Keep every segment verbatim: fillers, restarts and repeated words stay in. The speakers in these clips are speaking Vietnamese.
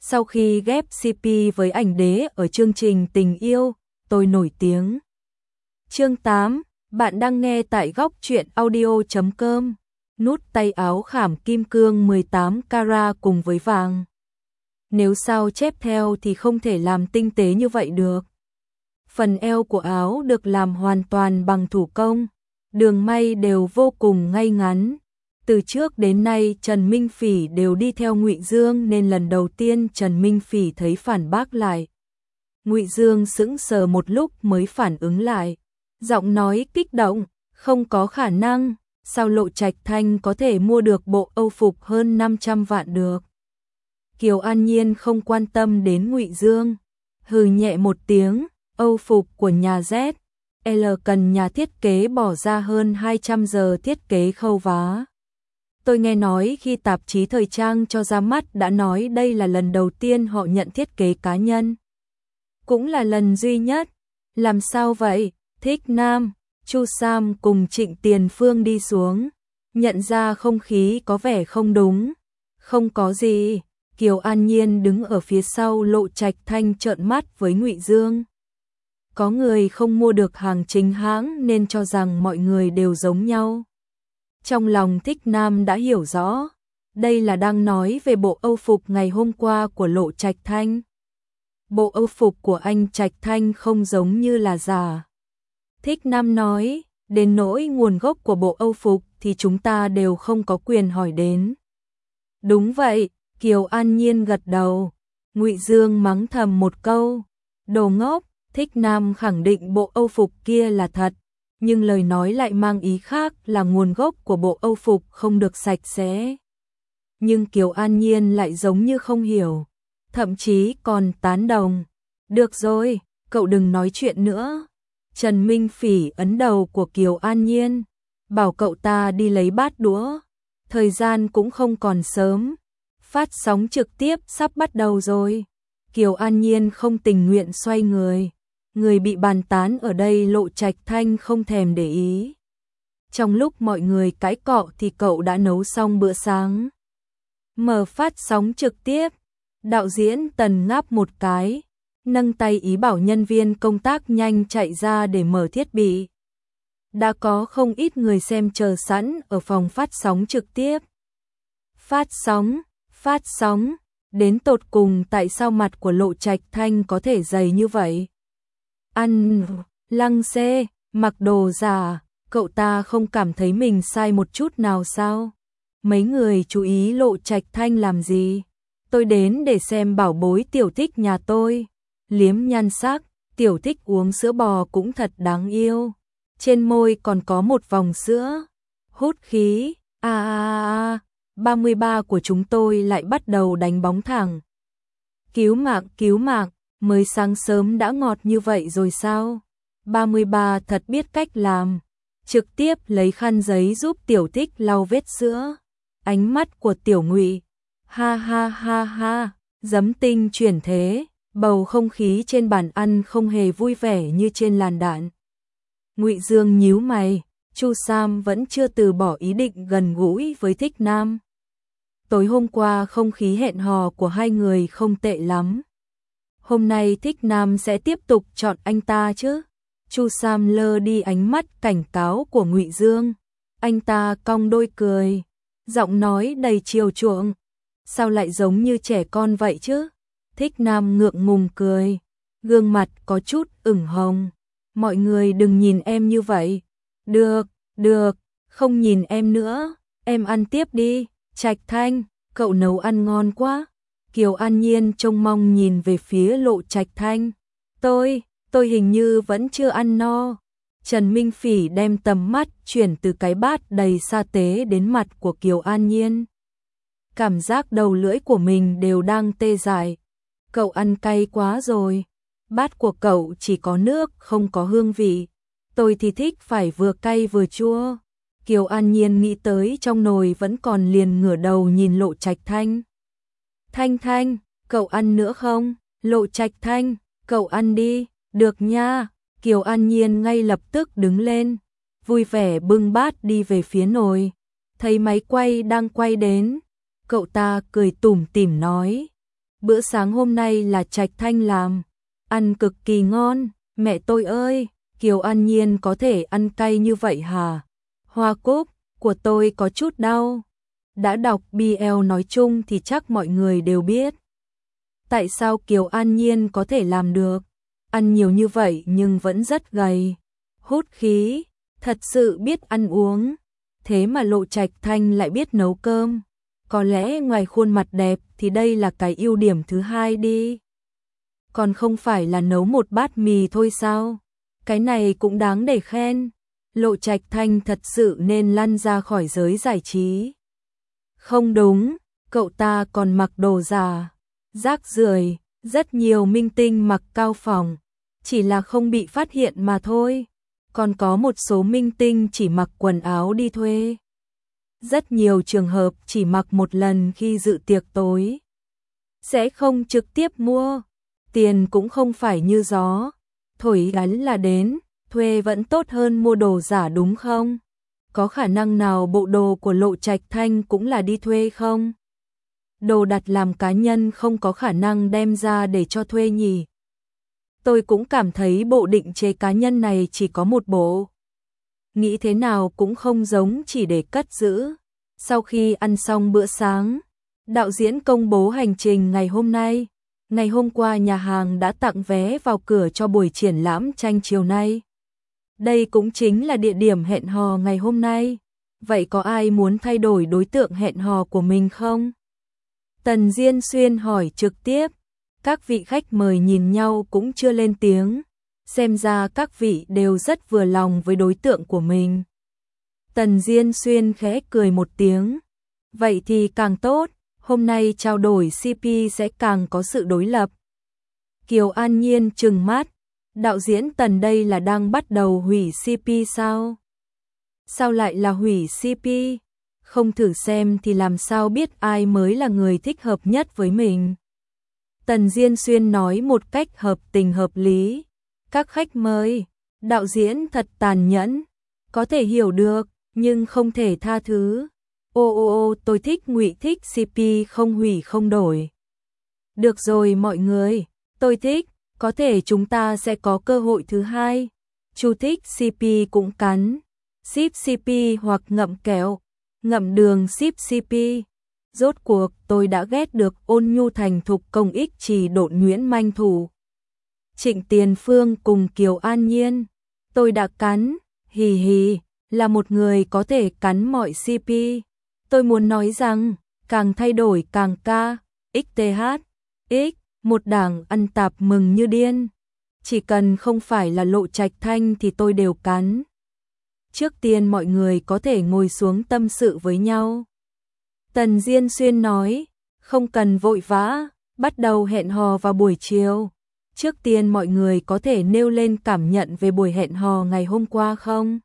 Sau khi ghép xê pê với ảnh đế ở chương trình Tình yêu, tôi nổi tiếng. Chương tám, bạn đang nghe tại góc truyện audio chấm com. Nút tay áo khảm kim cương mười tám carat cùng với vàng. Nếu sao chép theo thì không thể làm tinh tế như vậy được. Phần eo của áo được làm hoàn toàn bằng thủ công, đường may đều vô cùng ngay ngắn. Từ trước đến nay Trần Minh Phỉ đều đi theo Ngụy Dương nên lần đầu tiên Trần Minh Phỉ thấy phản bác lại. Ngụy Dương sững sờ một lúc mới phản ứng lại, giọng nói kích động, không có khả năng, sao Lộ Trạch Thanh có thể mua được bộ Âu phục hơn năm trăm vạn được. Kiều An Nhiên không quan tâm đến Ngụy Dương, hừ nhẹ một tiếng, Âu phục của nhà Z L cần nhà thiết kế bỏ ra hơn hai trăm giờ thiết kế khâu vá. Tôi nghe nói khi tạp chí thời trang cho ra mắt đã nói đây là lần đầu tiên họ nhận thiết kế cá nhân. Cũng là lần duy nhất. Làm sao vậy? Thích Nam, Chu Sam cùng Trịnh Tiền Phương đi xuống. Nhận ra không khí có vẻ không đúng. Không có gì. Kiều An Nhiên đứng ở phía sau Lộ Trạch Thanh trợn mắt với Ngụy Dương. Có người không mua được hàng chính hãng nên cho rằng mọi người đều giống nhau. Trong lòng Thích Nam đã hiểu rõ, đây là đang nói về bộ Âu phục ngày hôm qua của Lộ Trạch Thanh. Bộ Âu phục của anh Trạch Thanh không giống như là giả. Thích Nam nói, đến nỗi nguồn gốc của bộ Âu phục thì chúng ta đều không có quyền hỏi đến. Đúng vậy, Kiều An Nhiên gật đầu. Ngụy Dương mắng thầm một câu, đồ ngốc. Thích Nam khẳng định bộ Âu phục kia là thật, nhưng lời nói lại mang ý khác là nguồn gốc của bộ Âu phục không được sạch sẽ. Nhưng Kiều An Nhiên lại giống như không hiểu, thậm chí còn tán đồng. Được rồi, cậu đừng nói chuyện nữa. Trần Minh Phỉ ấn đầu của Kiều An Nhiên, bảo cậu ta đi lấy bát đũa. Thời gian cũng không còn sớm, phát sóng trực tiếp sắp bắt đầu rồi. Kiều An Nhiên không tình nguyện xoay người. Người bị bàn tán ở đây Lộ Trạch Thanh không thèm để ý. Trong lúc mọi người cãi cọ thì cậu đã nấu xong bữa sáng. Mở phát sóng trực tiếp, đạo diễn Tần ngáp một cái, nâng tay ý bảo nhân viên công tác nhanh chạy ra để mở thiết bị. Đã có không ít người xem chờ sẵn ở phòng phát sóng trực tiếp. Phát sóng, phát sóng, đến tột cùng tại sao mặt của Lộ Trạch Thanh có thể dày như vậy? Ăn, lăng xê, mặc đồ giả, cậu ta không cảm thấy mình sai một chút nào sao? Mấy người chú ý Lộ Trạch Thanh làm gì? Tôi đến để xem bảo bối Tiểu Thích nhà tôi. Liếm nhan sắc, Tiểu Thích uống sữa bò cũng thật đáng yêu. Trên môi còn có một vòng sữa. Hút khí, a a a, ba mươi ba của chúng tôi lại bắt đầu đánh bóng thẳng. Cứu mạng, cứu mạng. Mới sáng sớm đã ngọt như vậy rồi sao? ba mươi ba thật biết cách làm. Trực tiếp lấy khăn giấy giúp Tiểu Thích lau vết sữa. Ánh mắt của Tiểu Ngụy. Ha ha ha ha. Giấm tinh chuyển thế. Bầu không khí trên bàn ăn không hề vui vẻ như trên làn đạn. Ngụy Dương nhíu mày. Chu Sam vẫn chưa từ bỏ ý định gần gũi với Thích Nam. Tối hôm qua không khí hẹn hò của hai người không tệ lắm. Hôm nay Thích Nam sẽ tiếp tục chọn anh ta chứ? Chu Sam lơ đi ánh mắt cảnh cáo của Ngụy Dương. Anh ta cong đôi cười, giọng nói đầy chiều chuộng. Sao lại giống như trẻ con vậy chứ? Thích Nam ngượng ngùng cười, gương mặt có chút ửng hồng. Mọi người đừng nhìn em như vậy. Được, được, không nhìn em nữa. Em ăn tiếp đi. Trạch Thanh, cậu nấu ăn ngon quá. Kiều An Nhiên trông mong nhìn về phía Lộ Trạch Thanh. Tôi, tôi hình như vẫn chưa ăn no. Trần Minh Phỉ đem tầm mắt chuyển từ cái bát đầy sa tế đến mặt của Kiều An Nhiên. Cảm giác đầu lưỡi của mình đều đang tê dại. Cậu ăn cay quá rồi. Bát của cậu chỉ có nước, không có hương vị. Tôi thì thích phải vừa cay vừa chua. Kiều An Nhiên nghĩ tới trong nồi vẫn còn liền ngửa đầu nhìn Lộ Trạch Thanh. Thanh Thanh, cậu ăn nữa không? Lộ Trạch Thanh, cậu ăn đi. Được nha. Kiều An Nhiên ngay lập tức đứng lên, vui vẻ bưng bát đi về phía nồi. Thấy máy quay đang quay đến, cậu ta cười tủm tỉm nói, bữa sáng hôm nay là Trạch Thanh làm, ăn cực kỳ ngon, mẹ tôi ơi, Kiều An Nhiên có thể ăn cay như vậy hả? Hoa cúc của tôi có chút đau. Đã đọc bê lờ nói chung thì chắc mọi người đều biết. Tại sao Kiều An Nhiên có thể làm được? Ăn nhiều như vậy nhưng vẫn rất gầy. Hút khí, thật sự biết ăn uống. Thế mà Lộ Trạch Thanh lại biết nấu cơm. Có lẽ ngoài khuôn mặt đẹp thì đây là cái ưu điểm thứ hai đi. Còn không phải là nấu một bát mì thôi sao? Cái này cũng đáng để khen. Lộ Trạch Thanh thật sự nên lăn ra khỏi giới giải trí. Không đúng, cậu ta còn mặc đồ giả, rác rưởi, rất nhiều minh tinh mặc cao phỏng, chỉ là không bị phát hiện mà thôi. Còn có một số minh tinh chỉ mặc quần áo đi thuê. Rất nhiều trường hợp chỉ mặc một lần khi dự tiệc tối. Sẽ không trực tiếp mua, tiền cũng không phải như gió, thổi gắn là đến, thuê vẫn tốt hơn mua đồ giả đúng không? Có khả năng nào bộ đồ của Lộ Trạch Thanh cũng là đi thuê không? Đồ đặt làm cá nhân không có khả năng đem ra để cho thuê nhỉ? Tôi cũng cảm thấy bộ định chế cá nhân này chỉ có một bộ. Nghĩ thế nào cũng không giống chỉ để cất giữ. Sau khi ăn xong bữa sáng, đạo diễn công bố hành trình ngày hôm nay. Ngày hôm qua nhà hàng đã tặng vé vào cửa cho buổi triển lãm tranh chiều nay. Đây cũng chính là địa điểm hẹn hò ngày hôm nay. Vậy có ai muốn thay đổi đối tượng hẹn hò của mình không? Tần Diên Xuyên hỏi trực tiếp. Các vị khách mời nhìn nhau cũng chưa lên tiếng. Xem ra các vị đều rất vừa lòng với đối tượng của mình. Tần Diên Xuyên khẽ cười một tiếng. Vậy thì càng tốt, hôm nay trao đổi xê pê sẽ càng có sự đối lập. Kiều An Nhiên trừng mắt. Đạo diễn Tần đây là đang bắt đầu hủy xê pê sao? Sao lại là hủy xê pê? Không thử xem thì làm sao biết ai mới là người thích hợp nhất với mình. Tần Diên Xuyên nói một cách hợp tình hợp lý. Các khách mời, đạo diễn thật tàn nhẫn, có thể hiểu được, nhưng không thể tha thứ. Ô ô ô tôi thích Ngụy thích xê pê không hủy không đổi. Được rồi mọi người, tôi thích, có thể chúng ta sẽ có cơ hội thứ hai. Chú thích xê pê cũng cắn, ship xê pê hoặc ngậm kẹo, ngậm đường ship xê pê. Rốt cuộc tôi đã ghét được ôn nhu thành thục công ích chỉ độn Nguyễn Manh Thủ. Trịnh Tiền Phương cùng Kiều An Nhiên. Tôi đã cắn, hì hì, là một người có thể cắn mọi xê pê. Tôi muốn nói rằng, càng thay đổi càng ca, ích tê hát, x, một đảng ăn tạp mừng như điên. Chỉ cần không phải là Lộ Trạch Thanh thì tôi đều cắn. Trước tiên mọi người có thể ngồi xuống tâm sự với nhau. Tần Diên Xuyên nói, không cần vội vã, bắt đầu hẹn hò vào buổi chiều. Trước tiên mọi người có thể nêu lên cảm nhận về buổi hẹn hò ngày hôm qua không?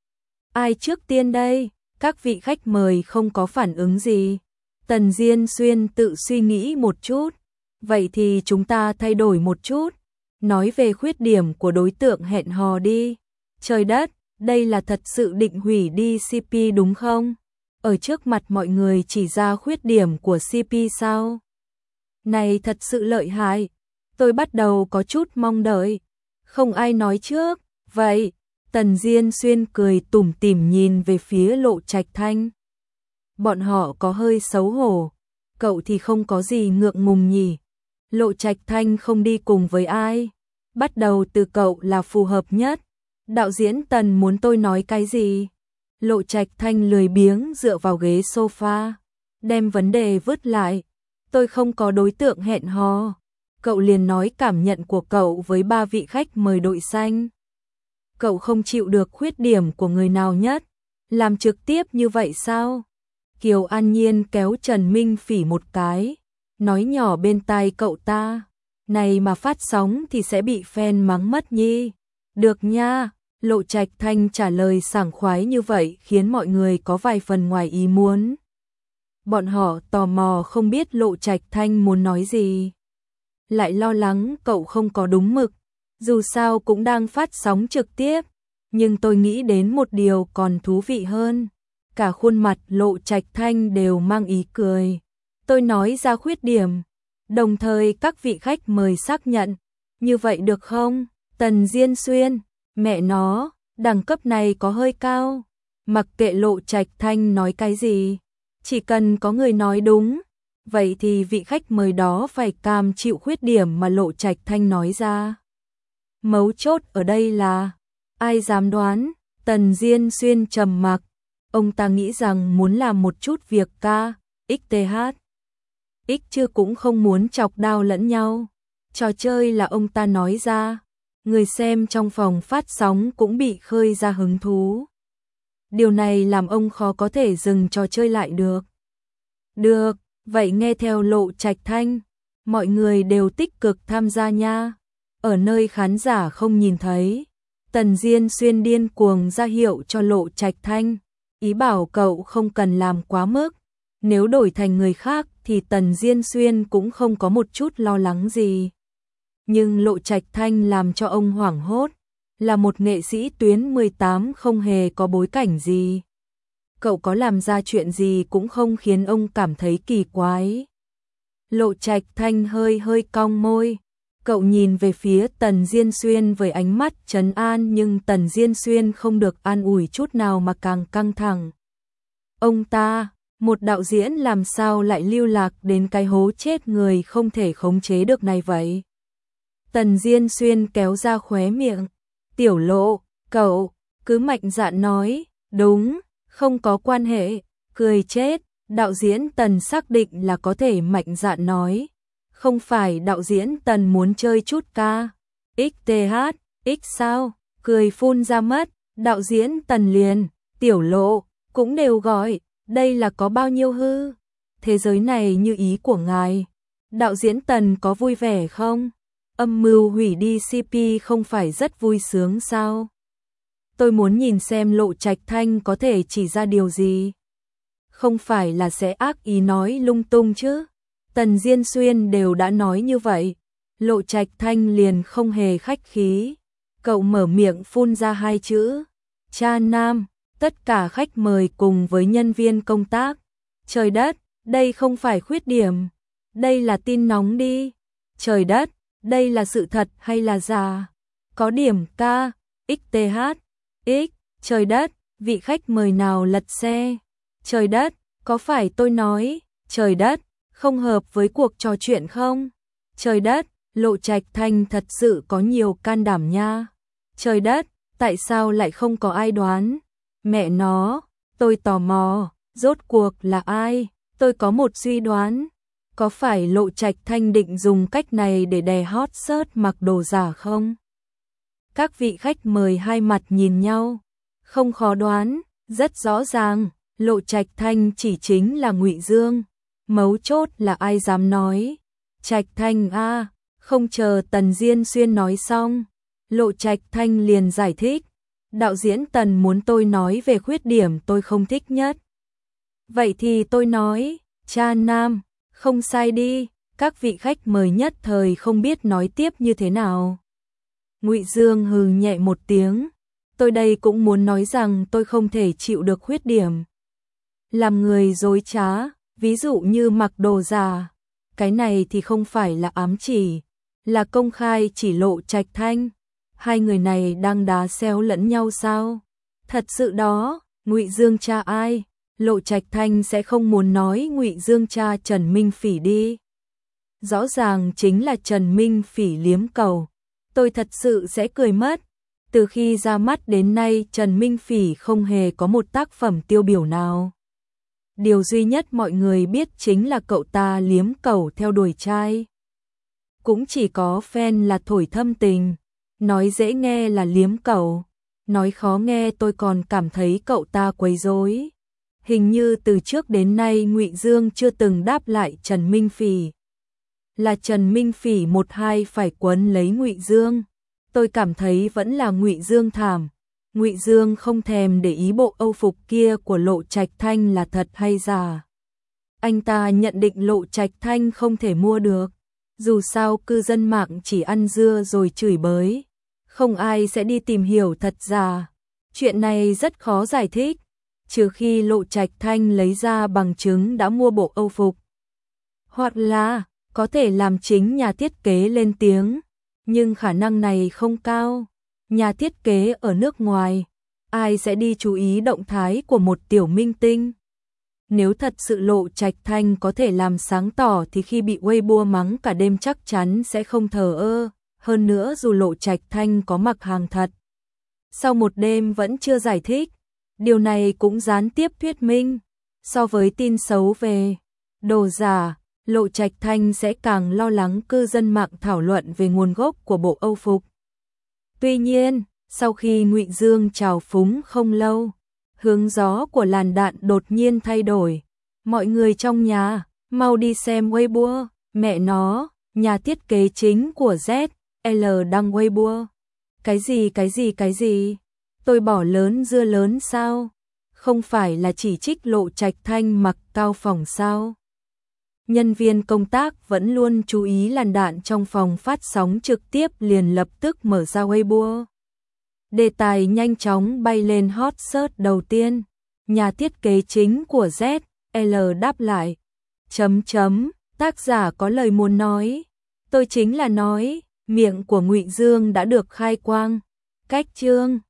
Ai trước tiên đây? Các vị khách mời không có phản ứng gì. Tần Diên Xuyên tự suy nghĩ một chút. Vậy thì chúng ta thay đổi một chút. Nói về khuyết điểm của đối tượng hẹn hò đi. Trời đất, đây là thật sự định hủy đi xê pê đúng không? Ở trước mặt mọi người chỉ ra khuyết điểm của xê pê sao? Này thật sự lợi hại. Tôi bắt đầu có chút mong đợi. Không ai nói trước. Vậy, Tần Diên Xuyên cười tủm tỉm nhìn về phía Lộ Trạch Thanh. Bọn họ có hơi xấu hổ. Cậu thì không có gì ngượng ngùng nhỉ? Lộ Trạch Thanh không đi cùng với ai. Bắt đầu từ cậu là phù hợp nhất. Đạo diễn Tần muốn tôi nói cái gì? Lộ Trạch Thanh lười biếng dựa vào ghế sofa, đem vấn đề vứt lại. Tôi không có đối tượng hẹn hò. Cậu liền nói cảm nhận của cậu với ba vị khách mời đội xanh. Cậu không chịu được khuyết điểm của người nào nhất? Làm trực tiếp như vậy sao? Kiều An Nhiên kéo Trần Minh Phỉ một cái, nói nhỏ bên tai cậu ta. Này mà phát sóng thì sẽ bị fan mắng mất nhi. Được nha. Lộ Trạch Thanh trả lời sảng khoái như vậy khiến mọi người có vài phần ngoài ý muốn. Bọn họ tò mò không biết Lộ Trạch Thanh muốn nói gì. Lại lo lắng cậu không có đúng mực. Dù sao cũng đang phát sóng trực tiếp. Nhưng tôi nghĩ đến một điều còn thú vị hơn. Cả khuôn mặt Lộ Trạch Thanh đều mang ý cười. Tôi nói ra khuyết điểm. Đồng thời các vị khách mời xác nhận, như vậy được không? Tần Diên Xuyên, mẹ nó, đẳng cấp này có hơi cao. Mặc kệ Lộ Trạch Thanh nói cái gì, chỉ cần có người nói đúng, vậy thì vị khách mời đó phải cam chịu khuyết điểm mà Lộ Trạch Thanh nói ra. Mấu chốt ở đây là, ai dám đoán? Tần Diên Xuyên trầm mặc, ông ta nghĩ rằng muốn làm một chút việc ca, xth. X chưa cũng không muốn chọc đao lẫn nhau. Trò chơi là ông ta nói ra, người xem trong phòng phát sóng cũng bị khơi ra hứng thú. Điều này làm ông khó có thể dừng trò chơi lại được. Được, vậy nghe theo Lộ Trạch Thanh, mọi người đều tích cực tham gia nha. Ở nơi khán giả không nhìn thấy, Tần Diên Xuyên điên cuồng ra hiệu cho Lộ Trạch Thanh, ý bảo cậu không cần làm quá mức. Nếu đổi thành người khác thì Tần Diên Xuyên cũng không có một chút lo lắng gì. Nhưng Lộ Trạch Thanh làm cho ông hoảng hốt, là một nghệ sĩ tuyến mười tám không hề có bối cảnh gì. Cậu có làm ra chuyện gì cũng không khiến ông cảm thấy kỳ quái. Lộ Trạch Thanh hơi hơi cong môi, cậu nhìn về phía Tần Diên Xuyên với ánh mắt trấn an, nhưng Tần Diên Xuyên không được an ủi chút nào mà càng căng thẳng. Ông ta, một đạo diễn làm sao lại lưu lạc đến cái hố chết người không thể khống chế được này vậy? Tần Diên Xuyên kéo ra khóe miệng, Tiểu Lộ, cậu, cứ mạnh dạn nói, đúng, không có quan hệ, cười chết, đạo diễn Tần xác định là có thể mạnh dạn nói. Không phải đạo diễn Tần muốn chơi chút ca, xth, x sao, cười phun ra mất, đạo diễn Tần liền, Tiểu Lộ, cũng đều gọi, đây là có bao nhiêu hư, thế giới này như ý của ngài. Đạo diễn Tần có vui vẻ không? Âm mưu hủy đi xê pê không phải rất vui sướng sao? Tôi muốn nhìn xem Lộ Trạch Thanh có thể chỉ ra điều gì. Không phải là sẽ ác ý nói lung tung chứ? Tần Diên Xuyên đều đã nói như vậy, Lộ Trạch Thanh liền không hề khách khí. Cậu mở miệng phun ra hai chữ, cha nam. Tất cả khách mời cùng với nhân viên công tác. Trời đất, đây không phải khuyết điểm, đây là tin nóng đi. Trời đất, đây là sự thật hay là giả? Có điểm ca, xth, x, trời đất, vị khách mời nào lật xe? Trời đất, có phải tôi nói, trời đất, không hợp với cuộc trò chuyện không? Trời đất, Lộ Trạch Thanh thật sự có nhiều can đảm nha. Trời đất, tại sao lại không có ai đoán? Mẹ nó, tôi tò mò, rốt cuộc là ai? Tôi có một suy đoán, có phải Lộ Trạch Thanh định dùng cách này để đè hot search mặc đồ giả không? Các vị khách mời hai mặt nhìn nhau, không khó đoán, rất rõ ràng, Lộ Trạch Thanh chỉ chính là Ngụy Dương, mấu chốt là ai dám nói. Trạch Thanh a, không chờ Tần Diên Xuyên nói xong, Lộ Trạch Thanh liền giải thích. Đạo diễn Tần muốn tôi nói về khuyết điểm tôi không thích nhất. Vậy thì tôi nói, cha nam, không sai đi, các vị khách mời nhất thời không biết nói tiếp như thế nào. Ngụy Dương hừ nhẹ một tiếng, tôi đây cũng muốn nói rằng tôi không thể chịu được khuyết điểm. Làm người dối trá, ví dụ như mặc đồ giả, cái này thì không phải là ám chỉ, là công khai chỉ Lộ Trạch Thanh. Hai người này đang đá xéo lẫn nhau sao? Thật sự đó, Ngụy Dương cha ai? Lộ Trạch Thanh sẽ không muốn nói Ngụy Dương cha Trần Minh Phỉ đi. Rõ ràng chính là Trần Minh Phỉ liếm cầu. Tôi thật sự sẽ cười mất. Từ khi ra mắt đến nay Trần Minh Phỉ không hề có một tác phẩm tiêu biểu nào. Điều duy nhất mọi người biết chính là cậu ta liếm cầu theo đuổi trai. Cũng chỉ có fan là thổi thâm tình. Nói dễ nghe là liếm cầu, nói khó nghe tôi còn cảm thấy cậu ta quấy rối. Hình như từ trước đến nay Ngụy Dương chưa từng đáp lại Trần Minh Phỉ. Là Trần Minh Phỉ một hai phải quấn lấy Ngụy Dương. Tôi cảm thấy vẫn là Ngụy Dương thảm. Ngụy Dương không thèm để ý bộ âu phục kia của Lộ Trạch Thanh là thật hay giả. Anh ta nhận định Lộ Trạch Thanh không thể mua được. Dù sao cư dân mạng chỉ ăn dưa rồi chửi bới. Không ai sẽ đi tìm hiểu thật giả. Chuyện này rất khó giải thích, trừ khi Lộ Trạch Thanh lấy ra bằng chứng đã mua bộ âu phục. Hoặc là, có thể làm chính nhà thiết kế lên tiếng, nhưng khả năng này không cao. Nhà thiết kế ở nước ngoài, ai sẽ đi chú ý động thái của một tiểu minh tinh? Nếu thật sự Lộ Trạch Thanh có thể làm sáng tỏ thì khi bị Weibo mắng cả đêm chắc chắn sẽ không thờ ơ, hơn nữa dù Lộ Trạch Thanh có mặc hàng thật, sau một đêm vẫn chưa giải thích, điều này cũng gián tiếp thuyết minh, so với tin xấu về đồ giả, Lộ Trạch Thanh sẽ càng lo lắng cư dân mạng thảo luận về nguồn gốc của bộ Âu phục. Tuy nhiên, sau khi Ngụy Dương trào phúng không lâu, hướng gió của làn đạn đột nhiên thay đổi. Mọi người trong nhà, mau đi xem Weibo, mẹ nó, nhà thiết kế chính của Z L đăng Weibo. Cái gì cái gì cái gì? Tôi bỏ lớn dưa lớn sao? Không phải là chỉ trích Lộ Trạch Thanh mặc cao phỏng sao? Nhân viên công tác vẫn luôn chú ý làn đạn trong phòng phát sóng trực tiếp liền lập tức mở ra Weibo. Đề tài nhanh chóng bay lên hot search đầu tiên. Nhà thiết kế chính của Z L đáp lại. Chấm chấm, tác giả có lời muốn nói. Tôi chính là nói, miệng của Ngụy Dương đã được khai quang. Cách chương